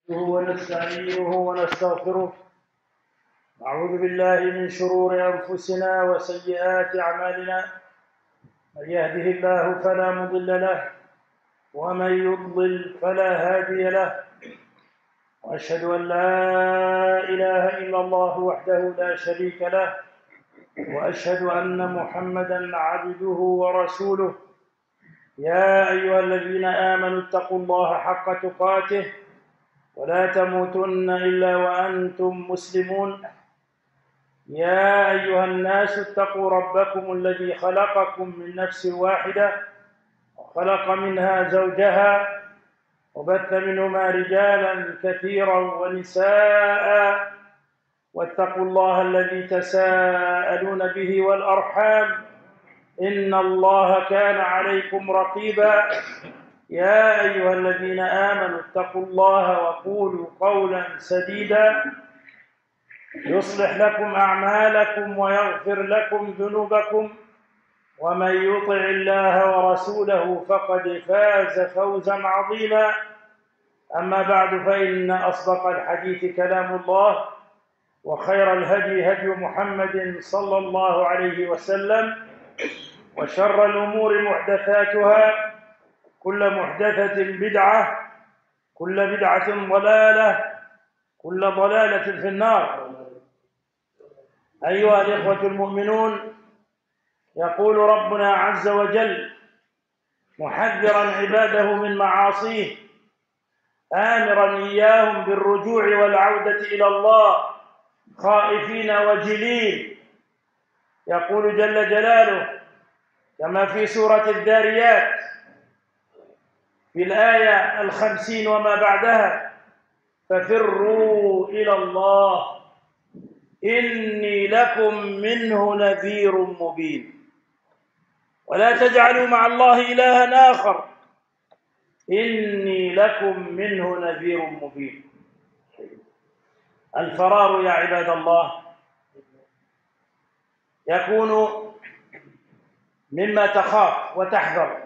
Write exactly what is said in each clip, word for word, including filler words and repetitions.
ونستعينه ونستغفره. نعوذ بالله من شرور أنفسنا وسيئات أعمالنا. من يهده الله فلا مضل له ومن يضلل فلا هادي له، وأشهد أن لا إله إلا الله وحده لا شريك له، وأشهد أن محمدًا عبده ورسوله. يا أيها الذين آمنوا اتقوا الله حق تقاته ولا تموتن إلا وأنتم مسلمون. يا أيها الناس اتقوا ربكم الذي خلقكم من نفس واحدة وخلق منها زوجها وبث منهما رجالا كثيرا ونساء، واتقوا الله الذي تساءلون به والأرحام إن الله كان عليكم رقيبا. يا أيها الذين آمنوا اتقوا الله وقولوا قولا سديدا يصلح لكم أعمالكم ويغفر لكم ذنوبكم، ومن يطع الله ورسوله فقد فاز فوزا عظيما. أما بعد، فإن أصدق الحديث كلام الله، وخير الهدي هدي محمد صلى الله عليه وسلم، وشر الأمور محدثاتها، كل محدثة بدعة، كل بدعة ضلالة، كل ضلالة في النار. أيها الإخوة المؤمنون، يقول ربنا عز وجل محذرا عباده من معاصيه، آمرا إياهم بالرجوع والعودة إلى الله خائفين وجلين. يقول جل جلاله كما في سورة الذاريات في الآية الخمسين وما بعدها: ففروا إلى الله إني لكم منه نذير مبين. ولا تجعلوا مع الله إلها آخر إني لكم منه نذير مبين. الفرار يا عباد الله يكون مما تخاف وتحذر،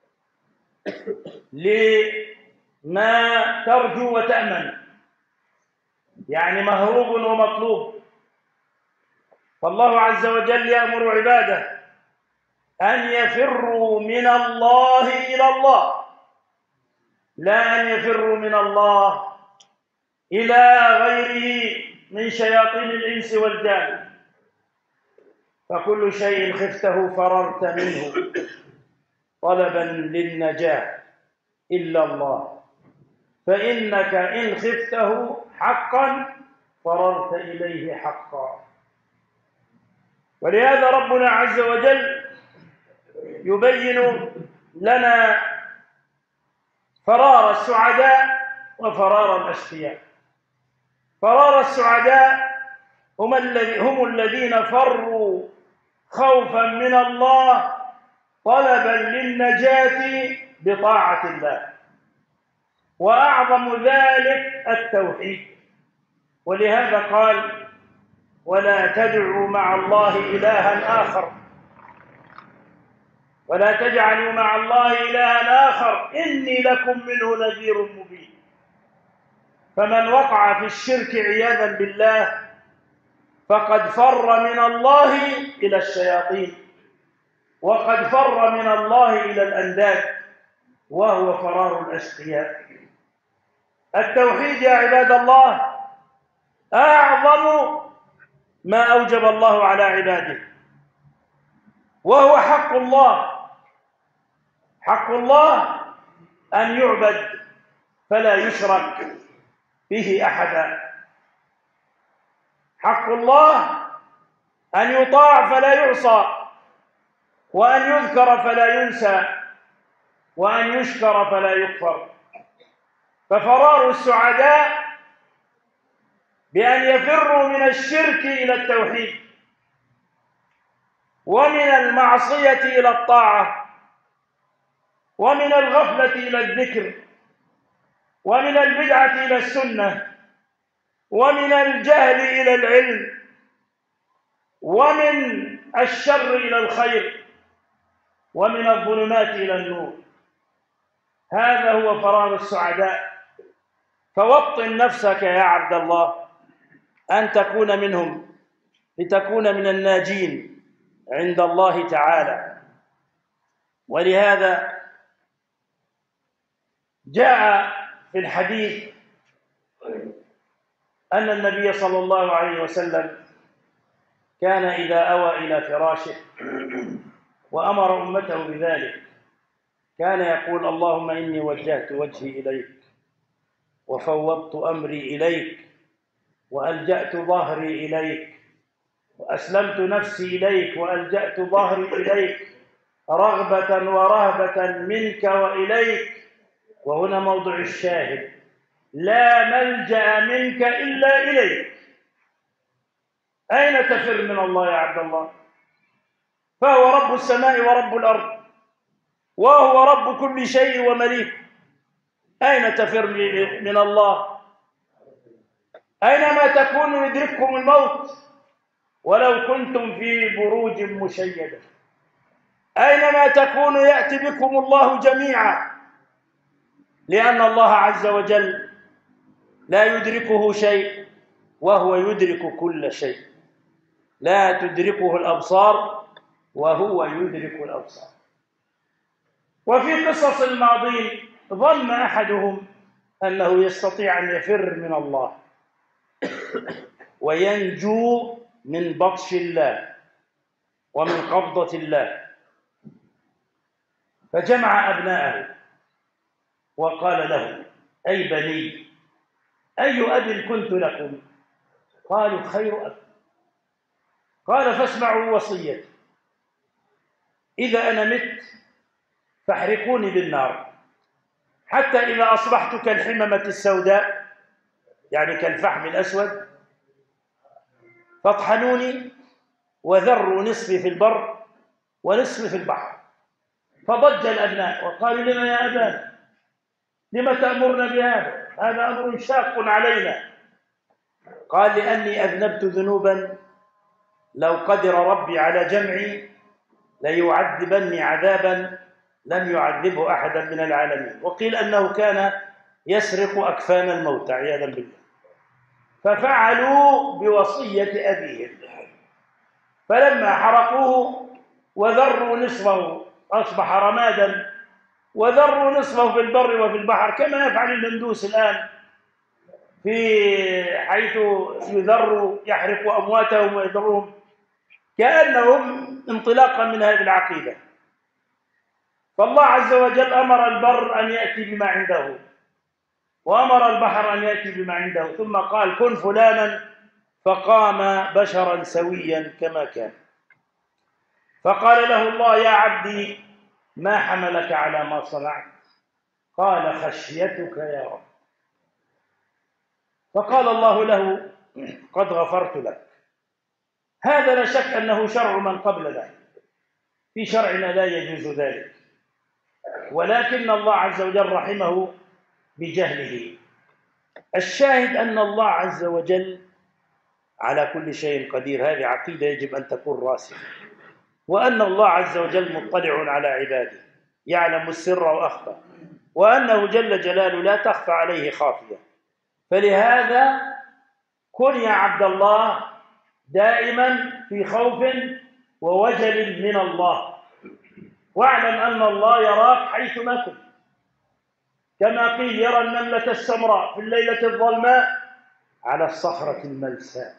لما ترجو وتأمن، يعني مهروب ومطلوب. فالله عز وجل يأمر عباده أن يفروا من الله إلى الله، لا أن يفروا من الله إلى غيره من شياطين الإنس والجان. فكل شيء خفته فررت منه طلبا للنجاة إلا الله، فإنك إن خفته حقا فررت إليه حقا. ولهذا ربنا عز وجل يبين لنا فرار السعداء وفرار الأشقياء. فرار السعداء هم الذي هم الذين فروا خوفا من الله طلبا للنجاة بطاعة الله، وأعظم ذلك التوحيد. ولهذا قال: ولا تدعوا مع الله إلها آخر، ولا تجعلوا مع الله إلها آخر إني لكم منه نذير مبين. فمن وقع في الشرك عياذا بالله فقد فر من الله إلى الشياطين، وقد فر من الله إلى الأنداد، وهو فرار الأشقياء. التوحيد يا عباد الله أعظم ما أوجب الله على عباده، وهو حق الله. حق الله أن يعبد فلا يشرك به أحدا. حق الله أن يطاع فلا يعصى، وأن يذكر فلا ينسى، وأن يشكر فلا يكفر. ففرار السعداء بأن يفروا من الشرك إلى التوحيد، ومن المعصية إلى الطاعة، ومن الغفلة إلى الذكر، ومن البدعة إلى السنة، ومن الجهل إلى العلم، ومن الشر إلى الخير، ومن الظلمات إلى النور. هذا هو فرار السعداء. فوطن نفسك يا عبد الله أن تكون منهم لتكون من الناجين عند الله تعالى. ولهذا جاء في الحديث أن النبي صلى الله عليه وسلم كان إذا أوى إلى فراشه وأمر أمته بذلك كان يقول: اللهم إني وجهت وجهي إليك وفوضت أمري إليك وألجأت ظهري إليك وأسلمت نفسي إليك وألجأت ظهري إليك رغبة ورهبة منك وإليك. وهنا موضع الشاهد: لا ملجأ منك إلا إليك. أين تفر من الله يا عبد الله؟ فهو رب السماء ورب الأرض وهو رب كل شيء ومليك. أين تفر من الله؟ أينما تكونوا يدرككم الموت ولو كنتم في بروج مشيدة. أينما تكونوا يأتي بكم الله جميعا، لأن الله عز وجل لا يدركه شيء وهو يدرك كل شيء. لا تدركه الأبصار وهو يدرك الأبصار. وفي قصص الماضين ظن أحدهم أنه يستطيع أن يفر من الله وينجو من بطش الله ومن قبضة الله، فجمع أبناءه وقال لهم: أي بني، أي أب كنت لكم؟ قالوا: خير أب. قال: فاسمعوا وصيتي، إذا أنا مت فاحرقوني بالنار حتى إذا أصبحت كالحممة السوداء، يعني كالفحم الأسود، فاطحنوني وذروا نصفي في البر ونصفي في البحر. فضج الأبناء وقالوا: لما يا أبانا؟ لما تأمرنا بهذا؟ هذا أمر شاق علينا. قال: لأني أذنبت ذنوبا لو قدر ربي على جمعي ليعذبني عذابا لم يعذبه أحدا من العالمين. وقيل أنه كان يسرق أكفان الموتى عياذا بالله. ففعلوا بوصية أبيهم، فلما حرقوه وذروا نصفه أصبح رمادا، وذروا نصفه في البر وفي البحر، كما يفعل الهندوس الآن في حيث يذروا يحرقوا أمواتهم ويذرهم، كأنهم انطلاقا من هذه العقيدة. فالله عز وجل أمر البر أن يأتي بما عنده وأمر البحر أن يأتي بما عنده، ثم قال: كن فلانا، فقام بشرا سويا كما كان. فقال له الله: يا عبدي، ما حملك على ما صنعت؟ قال: خشيتك يا رب. فقال الله له: قد غفرت لك. هذا لا شك أنه شرع من قبلنا، في شرعنا لا يجوز ذلك، ولكن الله عز وجل رحمه بجهله. الشاهد أن الله عز وجل على كل شيء قدير. هذه عقيدة يجب أن تكون راسخة، وأن الله عز وجل مطلع على عباده، يعلم السر وأخفى، وأنه جل جلاله لا تخفى عليه خافية. فلهذا كن يا عبد الله دائما في خوف ووجل من الله، واعلم أن الله يراك حيثما كنت، كما قيل: يرى النملة السمراء في الليلة الظلماء على الصخرة الملساء.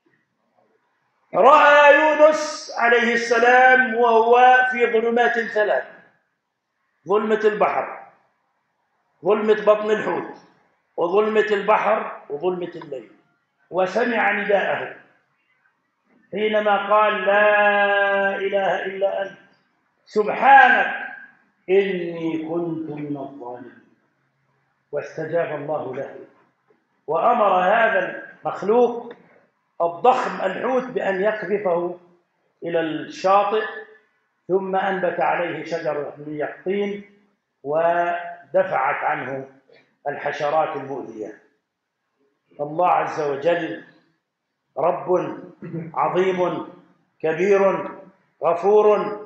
رأى يونس عليه السلام وهو في ظلمات ثلاث: ظلمة البحر، ظلمة بطن الحوت، وظلمة البحر وظلمة الليل، وسمع نداءه حينما قال: لا إله إلا أنت سبحانك إني كنت من الظالمين. واستجاب الله له، وأمر هذا المخلوق الضخم الحوت بأن يقذفه إلى الشاطئ، ثم أنبت عليه شجرة من يقطين ودفعت عنه الحشرات المؤذية. الله عز وجل رب عظيم كبير غفور،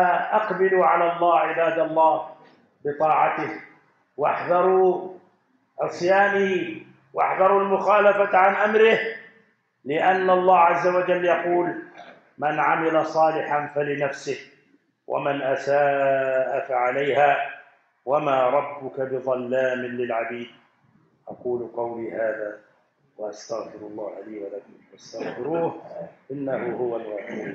فأقبلوا على الله عباد الله بطاعته، واحذروا عصيانه واحذروا المخالفة عن أمره، لأن الله عز وجل يقول: من عمل صالحا فلنفسه ومن أساء فعليها وما ربك بظلام للعبيد. أقول قولي هذا وأستغفر الله لي ولكم فاستغفروه إنه هو الغفور.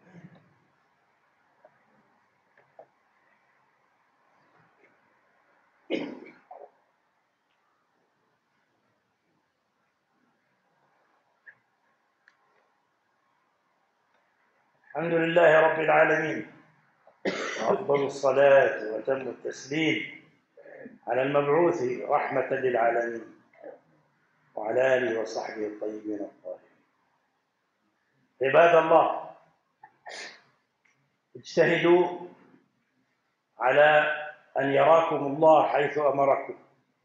الحمد لله رب العالمين، وأفضل الصلاة وأتم التسليم على المبعوث رحمة للعالمين وعلى آله وصحبه الطيبين الطاهرين. عباد الله، اجتهدوا على أن يراكم الله حيث أمركم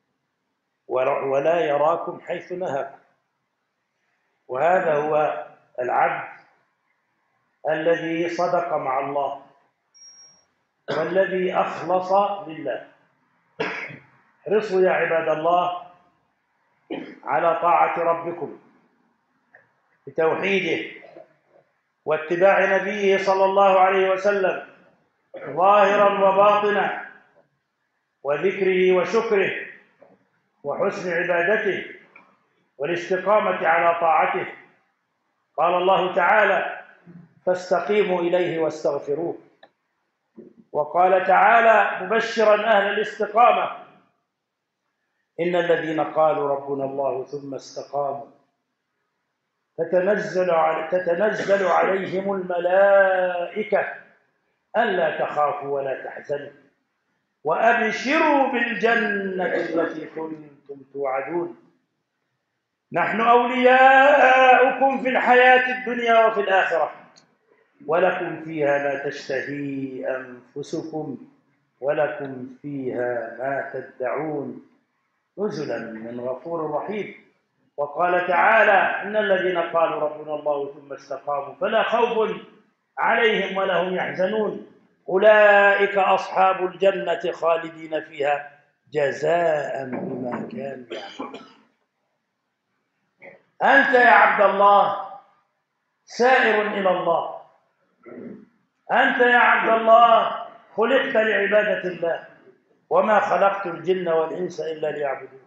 ولا يراكم حيث نهاكم، وهذا هو العبد الذي صدق مع الله والذي أخلص لله. احرصوا يا عباد الله على طاعة ربكم بتوحيده واتباع نبيه صلى الله عليه وسلم ظاهرا وباطنا، وذكره وشكره وحسن عبادته والاستقامة على طاعته. قال الله تعالى: فاستقيموا إليه واستغفروه. وقال تعالى مبشرا أهل الاستقامة: إن الذين قالوا ربنا الله ثم استقاموا تتنزل تتنزل عليهم الملائكة ألا تخافوا ولا تحزنوا وأبشروا بالجنة التي كنتم توعدون، نحن أولياؤكم في الحياة الدنيا وفي الآخرة، ولكم فيها ما تشتهي أنفسكم ولكم فيها ما تدعون، نزلا من غفور رحيم. وقال تعالى: إن الذين قالوا ربنا الله ثم استقاموا فلا خوف عليهم ولا هم يحزنون، أولئك أصحاب الجنة خالدين فيها جزاء بما كانوا يعملون. أنت يا عبد الله سائر إلى الله، أنت يا عبد الله خلقت لعبادة الله، وما خلقت الجن والإنس إلا ليعبدون،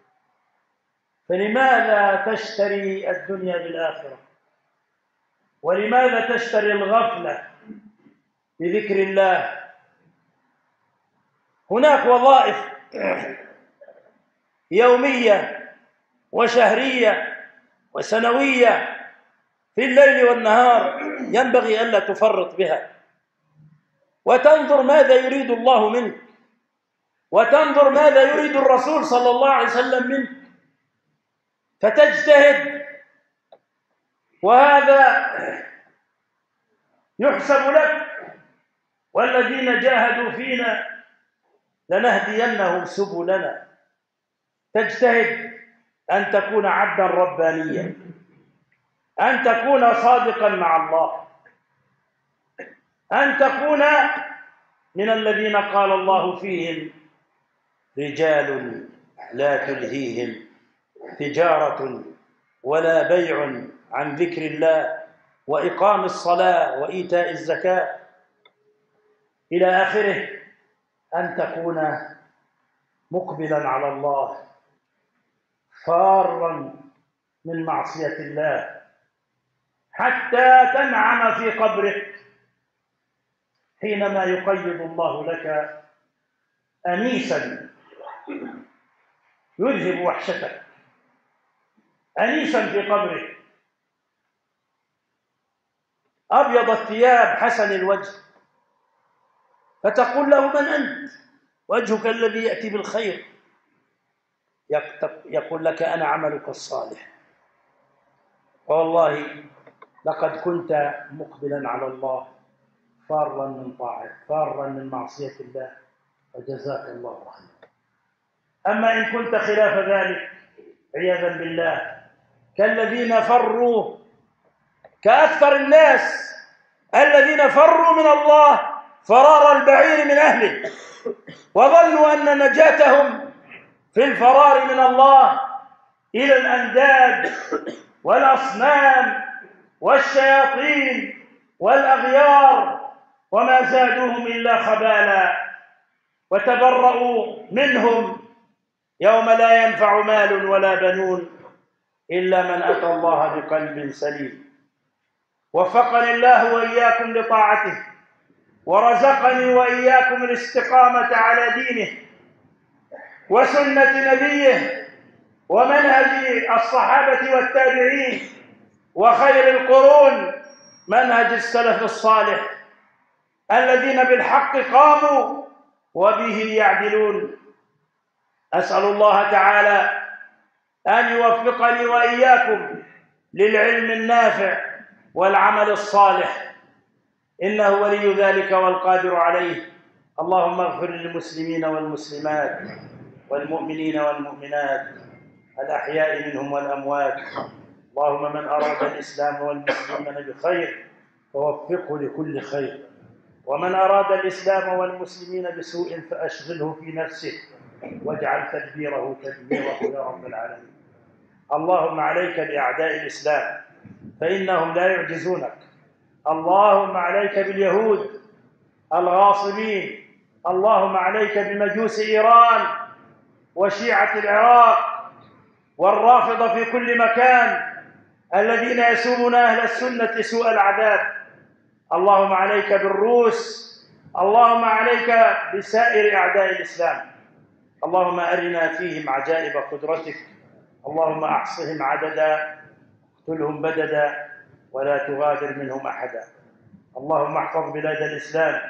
فلماذا تشتري الدنيا بالآخرة؟ ولماذا تشتري الغفلة بذكر الله؟ هناك وظائف يومية وشهرية وسنوية في الليل والنهار ينبغي ألا تفرط بها، وتنظر ماذا يريد الله منك، وتنظر ماذا يريد الرسول صلى الله عليه وسلم منك، فتجتهد، وهذا يحسب لك. والذين جاهدوا فينا لنهدينهم سبلنا. تجتهد أن تكون عبدا ربانيا، أن تكون صادقا مع الله، أن تكون من الذين قال الله فيهم: رجال لا تلهيهم تجارة ولا بيع عن ذكر الله وإقام الصلاة وإيتاء الزكاة إلى آخره. أن تكون مقبلا على الله فارا من معصية الله حتى تنعم في قبرك حينما يقيض الله لك أنيسا يذهب وحشتك، أنيسا في قبرك أبيض الثياب حسن الوجه، فتقول له: من أنت؟ وجهك الذي يأتي بالخير. يقول لك: أنا عملك الصالح، والله لقد كنت مقبلا على الله فارا من طاعته فارا من معصية الله، فجزاك الله خيرا. أما إن كنت خلاف ذلك عياذا بالله كالذين فروا، كأكثر الناس الذين فروا من الله فرار البعير من أهله، وظنوا أن نجاتهم في الفرار من الله إلى الأنداد والأصنام والشياطين والأغيار، وما زادوهم إلا خبالا، وتبرؤوا منهم يوم لا ينفع مال ولا بنون إلا من أتى الله بقلب سليم. وفقني الله وإياكم لطاعته، ورزقني وإياكم الاستقامة على دينه وسنة نبيه ومنهج الصحابة والتابعين وخير القرون منهج السلف الصالح الذين بالحق قاموا وبه يعدلون. أسأل الله تعالى أن يوفقني وإياكم للعلم النافع والعمل الصالح، إنه ولي ذلك والقادر عليه. اللهم اغفر للمسلمين والمسلمات والمؤمنين والمؤمنات الأحياء منهم والأموات. اللهم من أراد الإسلام والمسلمين بخير فوفقه لكل خير، ومن أراد الإسلام والمسلمين بسوء فأشغله في نفسه واجعل تدبيره تدميره يا رب العالمين. اللهم عليك بأعداء الإسلام فإنهم لا يعجزونك. اللهم عليك باليهود الغاصبين. اللهم عليك بمجوس إيران وشيعة العراق والرافضة في كل مكان الذين يسومون أهل السنة سوء العذاب. اللهم عليك بالروس. اللهم عليك بسائر أعداء الإسلام. اللهم أرنا فيهم عجائب قدرتك. اللهم أحصهم عددا، اقتلهم بددا، ولا تغادر منهم أحدا. اللهم احفظ بلاد الإسلام.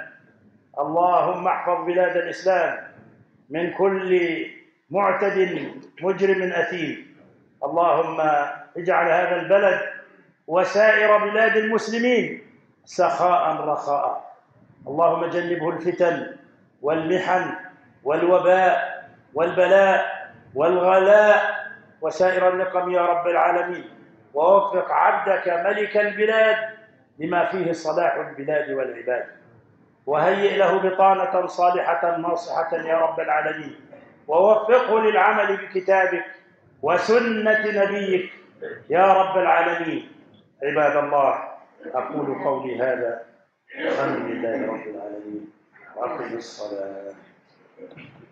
اللهم احفظ بلاد الإسلام من كل معتد مجرم أثيم. اللهم اجعل هذا البلد وسائر بلاد المسلمين سخاء رخاء. اللهم جنبه الفتن والمحن والوباء والبلاء والغلاء وسائر النقم يا رب العالمين، ووفق عبدك ملك البلاد لما فيه صلاح البلاد والعباد، وهيئ له بطانة صالحة ناصحة يا رب العالمين، ووفقه للعمل بكتابك وسنة نبيك يا رب العالمين. عباد الله، أقول قولي هذا، الحمد لله رب العالمين، وأقم الصلاة.